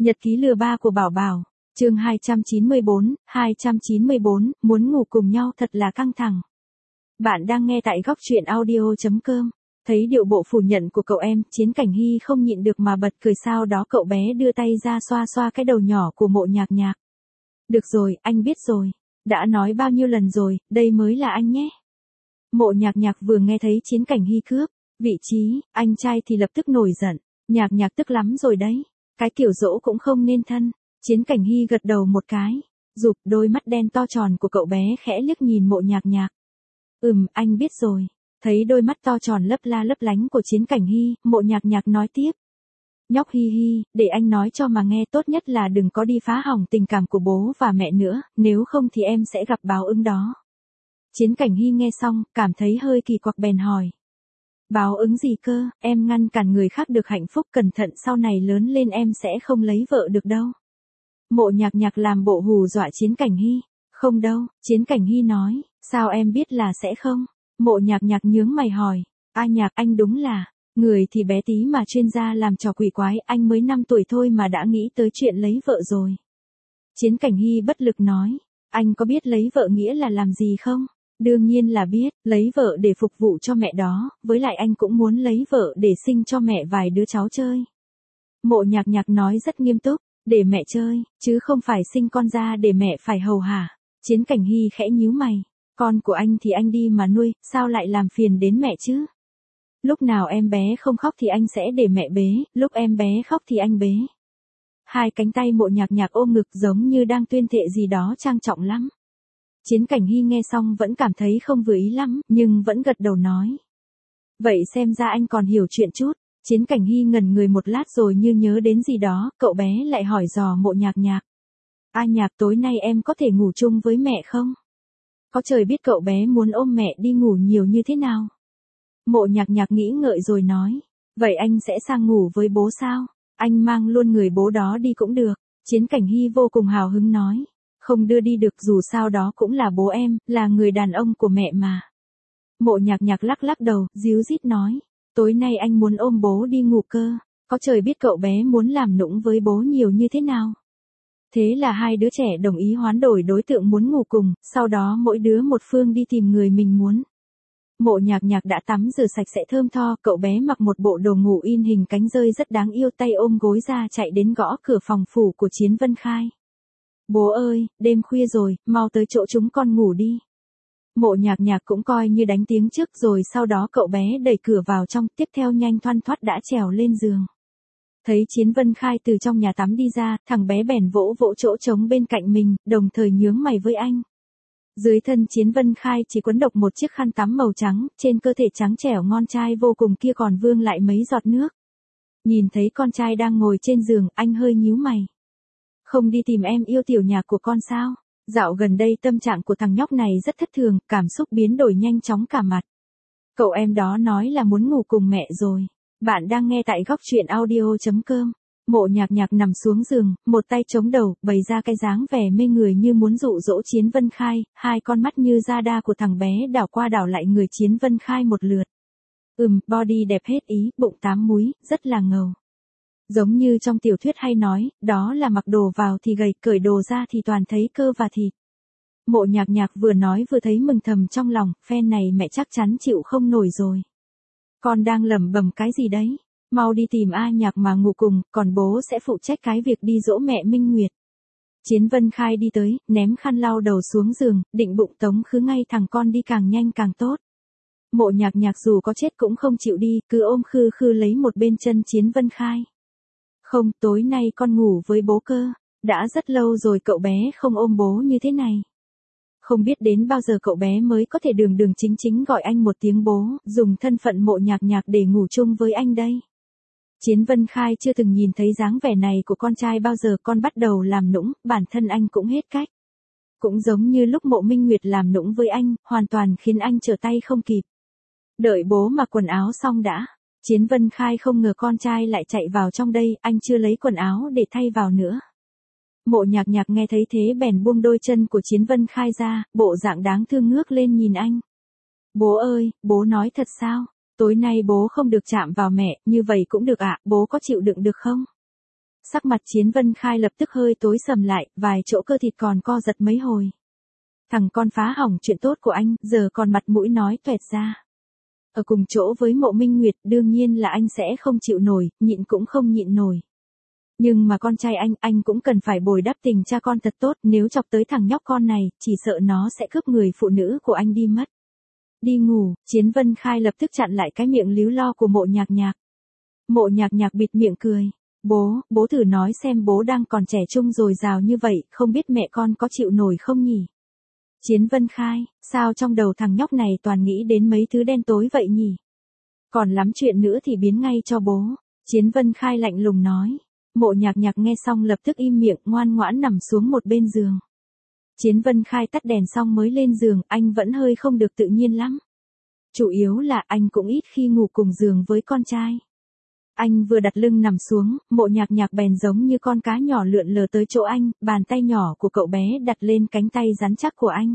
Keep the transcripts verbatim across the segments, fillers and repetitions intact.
Nhật ký lừa ba của Bảo Bảo, chương hai trăm chín mươi bốn, hai trăm chín mươi bốn, muốn ngủ cùng nhau thật là căng thẳng. Bạn đang nghe tại góc truyện audio chấm com. Thấy điệu bộ phủ nhận của cậu em, Chiến Cảnh Hy không nhịn được mà bật cười, sau đó cậu bé đưa tay ra xoa xoa cái đầu nhỏ của Mộ Nhạc Nhạc. Được rồi, anh biết rồi. Đã nói bao nhiêu lần rồi, đây mới là anh nhé. Mộ Nhạc Nhạc vừa nghe thấy Chiến Cảnh Hy cướp vị trí, anh trai thì lập tức nổi giận. Nhạc Nhạc tức lắm rồi đấy. Cái kiểu dỗ cũng không nên thân. Chiến Cảnh Hy gật đầu một cái, rụp đôi mắt đen to tròn của cậu bé khẽ liếc nhìn Mộ Nhạc Nhạc. Ừm, anh biết rồi. Thấy đôi mắt to tròn lấp la lấp lánh của Chiến Cảnh Hy, Mộ Nhạc Nhạc nói tiếp. Nhóc Hi Hi, để anh nói cho mà nghe, tốt nhất là đừng có đi phá hỏng tình cảm của bố và mẹ nữa, nếu không thì em sẽ gặp báo ứng đó. Chiến Cảnh Hy nghe xong, cảm thấy hơi kỳ quặc bèn hỏi. Báo ứng gì cơ, em ngăn cản người khác được hạnh phúc, cẩn thận sau này lớn lên em sẽ không lấy vợ được đâu. Mộ Nhạc Nhạc làm bộ hù dọa Chiến Cảnh Hy. Không đâu, Chiến Cảnh Hy nói, sao em biết là sẽ không? Mộ Nhạc Nhạc nhướng mày hỏi, a Nhạc anh đúng là, người thì bé tí mà chuyên gia làm trò quỷ quái, anh mới năm tuổi thôi mà đã nghĩ tới chuyện lấy vợ rồi. Chiến Cảnh Hy bất lực nói, anh có biết lấy vợ nghĩa là làm gì không? Đương nhiên là biết, lấy vợ để phục vụ cho mẹ đó, với lại anh cũng muốn lấy vợ để sinh cho mẹ vài đứa cháu chơi. Mộ Nhạc Nhạc nói rất nghiêm túc, để mẹ chơi, chứ không phải sinh con ra để mẹ phải hầu hả. Chiến Cảnh Hy khẽ nhíu mày, con của anh thì anh đi mà nuôi, sao lại làm phiền đến mẹ chứ? Lúc nào em bé không khóc thì anh sẽ để mẹ bế, lúc em bé khóc thì anh bế. Hai cánh tay Mộ Nhạc Nhạc ôm ngực giống như đang tuyên thệ gì đó trang trọng lắm. Chiến Cảnh Hy nghe xong vẫn cảm thấy không vừa ý lắm, nhưng vẫn gật đầu nói. Vậy xem ra anh còn hiểu chuyện chút. Chiến Cảnh Hy ngẩn người một lát rồi như nhớ đến gì đó, cậu bé lại hỏi dò Mộ Nhạc Nhạc. A Nhạc, tối nay em có thể ngủ chung với mẹ không? Có trời biết cậu bé muốn ôm mẹ đi ngủ nhiều như thế nào. Mộ Nhạc Nhạc nghĩ ngợi rồi nói. Vậy anh sẽ sang ngủ với bố sao? Anh mang luôn người bố đó đi cũng được. Chiến Cảnh Hy vô cùng hào hứng nói. Không đưa đi được, dù sao đó cũng là bố em, là người đàn ông của mẹ mà. Mộ Nhạc Nhạc lắc lắc đầu, díu dít nói. Tối nay anh muốn ôm bố đi ngủ cơ. Có trời biết cậu bé muốn làm nũng với bố nhiều như thế nào. Thế là hai đứa trẻ đồng ý hoán đổi đối tượng muốn ngủ cùng, sau đó mỗi đứa một phương đi tìm người mình muốn. Mộ Nhạc Nhạc đã tắm rửa sạch sẽ thơm tho, cậu bé mặc một bộ đồ ngủ in hình cánh dơi rất đáng yêu, tay ôm gối ra chạy đến gõ cửa phòng phủ của Chiến Vân Khai. Bố ơi, đêm khuya rồi, mau tới chỗ chúng con ngủ đi. Mộ Nhạc Nhạc cũng coi như đánh tiếng trước rồi sau đó cậu bé đẩy cửa vào trong, tiếp theo nhanh thoăn thoắt đã trèo lên giường. Thấy Chiến Vân Khai từ trong nhà tắm đi ra, thằng bé bèn vỗ vỗ chỗ trống bên cạnh mình, đồng thời nhướng mày với anh. Dưới thân Chiến Vân Khai chỉ quấn độc một chiếc khăn tắm màu trắng, trên cơ thể trắng trẻo ngon trai vô cùng kia còn vương lại mấy giọt nước. Nhìn thấy con trai đang ngồi trên giường, anh hơi nhíu mày. Không đi tìm em yêu tiểu nhạc của con sao? Dạo gần đây tâm trạng của thằng nhóc này rất thất thường, cảm xúc biến đổi nhanh chóng cả mặt. Cậu em đó nói là muốn ngủ cùng mẹ rồi. Bạn đang nghe tại góc truyện audio chấm com. Mộ Nhạc Nhạc nằm xuống giường, một tay chống đầu, bày ra cái dáng vẻ mê người như muốn dụ dỗ Chiến Vân Khai, hai con mắt như da đa của thằng bé đảo qua đảo lại người Chiến Vân Khai một lượt. Ừm, body đẹp hết ý, bụng tám múi, rất là ngầu. Giống như trong tiểu thuyết hay nói, đó là mặc đồ vào thì gầy, cởi đồ ra thì toàn thấy cơ và thịt. Mộ Nhạc Nhạc vừa nói vừa thấy mừng thầm trong lòng, phen này mẹ chắc chắn chịu không nổi rồi. Con đang lẩm bẩm cái gì đấy? Mau đi tìm A Nhạc mà ngủ cùng, còn bố sẽ phụ trách cái việc đi dỗ mẹ Minh Nguyệt. Chiến Vân Khai đi tới, ném khăn lau đầu xuống giường, định bụng tống khứ ngay thằng con đi càng nhanh càng tốt. Mộ Nhạc Nhạc dù có chết cũng không chịu đi, cứ ôm khư khư lấy một bên chân Chiến Vân Khai. Không, tối nay con ngủ với bố cơ. Đã rất lâu rồi cậu bé không ôm bố như thế này. Không biết đến bao giờ cậu bé mới có thể đường đường chính chính gọi anh một tiếng bố, dùng thân phận Mộ Nhạc Nhạc để ngủ chung với anh đây. Chiến Vân Khai chưa từng nhìn thấy dáng vẻ này của con trai bao giờ, con bắt đầu làm nũng, bản thân anh cũng hết cách. Cũng giống như lúc Mộ Minh Nguyệt làm nũng với anh, hoàn toàn khiến anh trở tay không kịp. Đợi bố mặc quần áo xong đã. Chiến Vân Khai không ngờ con trai lại chạy vào trong đây, anh chưa lấy quần áo để thay vào nữa. Mộ Nhạc Nhạc nghe thấy thế bèn buông đôi chân của Chiến Vân Khai ra, bộ dạng đáng thương ngước lên nhìn anh. Bố ơi, bố nói thật sao? Tối nay bố không được chạm vào mẹ, như vậy cũng được ạ, bố có chịu đựng được không? Sắc mặt Chiến Vân Khai lập tức hơi tối sầm lại, vài chỗ cơ thịt còn co giật mấy hồi. Thằng con phá hỏng chuyện tốt của anh, giờ còn mặt mũi nói toẹt ra. Ở cùng chỗ với Mộ Minh Nguyệt, đương nhiên là anh sẽ không chịu nổi, nhịn cũng không nhịn nổi. Nhưng mà con trai anh, anh cũng cần phải bồi đắp tình cha con thật tốt, nếu chọc tới thằng nhóc con này, chỉ sợ nó sẽ cướp người phụ nữ của anh đi mất. Đi ngủ, Chiến Vân Khai lập tức chặn lại cái miệng líu lo của Mộ Nhạc Nhạc. Mộ Nhạc Nhạc bịt miệng cười. Bố, bố thử nói xem bố đang còn trẻ trung dồi dào như vậy, không biết mẹ con có chịu nổi không nhỉ? Chiến Vân Khai, sao trong đầu thằng nhóc này toàn nghĩ đến mấy thứ đen tối vậy nhỉ? Còn lắm chuyện nữa thì biến ngay cho bố. Chiến Vân Khai lạnh lùng nói. Mộ Nhạc Nhạc nghe xong lập tức im miệng, ngoan ngoãn nằm xuống một bên giường. Chiến Vân Khai tắt đèn xong mới lên giường, anh vẫn hơi không được tự nhiên lắm. Chủ yếu là anh cũng ít khi ngủ cùng giường với con trai. Anh vừa đặt lưng nằm xuống, Mộ Nhạc Nhạc bèn giống như con cá nhỏ lượn lờ tới chỗ anh, bàn tay nhỏ của cậu bé đặt lên cánh tay rắn chắc của anh.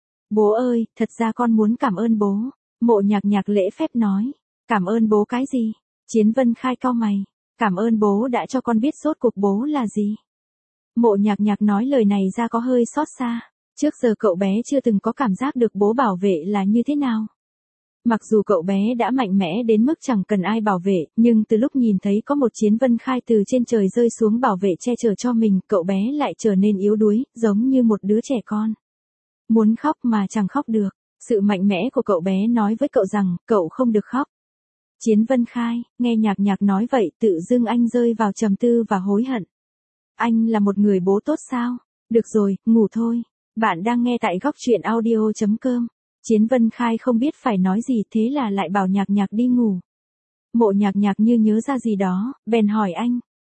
Bố ơi, thật ra con muốn cảm ơn bố. Mộ Nhạc Nhạc lễ phép nói. Cảm ơn bố cái gì? Chiến Vân Khai cau mày. Cảm ơn bố đã cho con biết rốt cuộc bố là gì. Mộ Nhạc Nhạc nói lời này ra có hơi xót xa. Trước giờ cậu bé chưa từng có cảm giác được bố bảo vệ là như thế nào. Mặc dù cậu bé đã mạnh mẽ đến mức chẳng cần ai bảo vệ, nhưng từ lúc nhìn thấy có một Chiến Vân Khai từ trên trời rơi xuống bảo vệ che chở cho mình, cậu bé lại trở nên yếu đuối, giống như một đứa trẻ con. Muốn khóc mà chẳng khóc được. Sự mạnh mẽ của cậu bé nói với cậu rằng, cậu không được khóc. Chiến Vân Khai, nghe Nhạc Nhạc nói vậy, tự dưng anh rơi vào trầm tư và hối hận. Anh là một người bố tốt sao? Được rồi, ngủ thôi. Bạn đang nghe tại góc truyện audio chấm com. Chiến Vân Khai không biết phải nói gì, thế là lại bảo Nhạc Nhạc đi ngủ. Mộ Nhạc Nhạc như nhớ ra gì đó, bèn hỏi anh.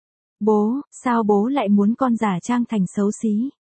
Bố, sao bố lại muốn con giả trang thành xấu xí?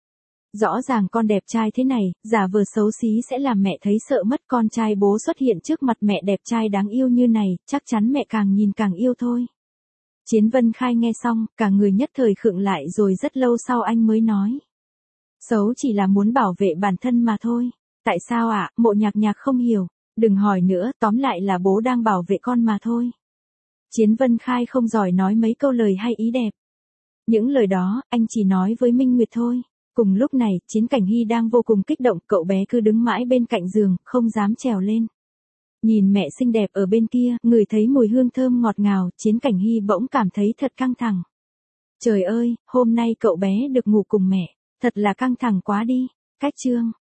Rõ ràng con đẹp trai thế này, giả vờ xấu xí sẽ làm mẹ thấy sợ mất. Con trai bố xuất hiện trước mặt mẹ đẹp trai đáng yêu như này, chắc chắn mẹ càng nhìn càng yêu thôi. Chiến Vân Khai nghe xong, cả người nhất thời khựng lại rồi rất lâu sau anh mới nói. Xấu chỉ là muốn bảo vệ bản thân mà thôi. Tại sao ạ? À? Mộ Nhạc Nhạc không hiểu. Đừng hỏi nữa, tóm lại là bố đang bảo vệ con mà thôi. Chiến Vân Khai không giỏi nói mấy câu lời hay ý đẹp. Những lời đó, anh chỉ nói với Minh Nguyệt thôi. Cùng lúc này, Chiến Cảnh Hy đang vô cùng kích động, cậu bé cứ đứng mãi bên cạnh giường, không dám trèo lên. Nhìn mẹ xinh đẹp ở bên kia, ngửi thấy mùi hương thơm ngọt ngào, Chiến Cảnh Hy bỗng cảm thấy thật căng thẳng. Trời ơi, hôm nay cậu bé được ngủ cùng mẹ, thật là căng thẳng quá đi. Cách chương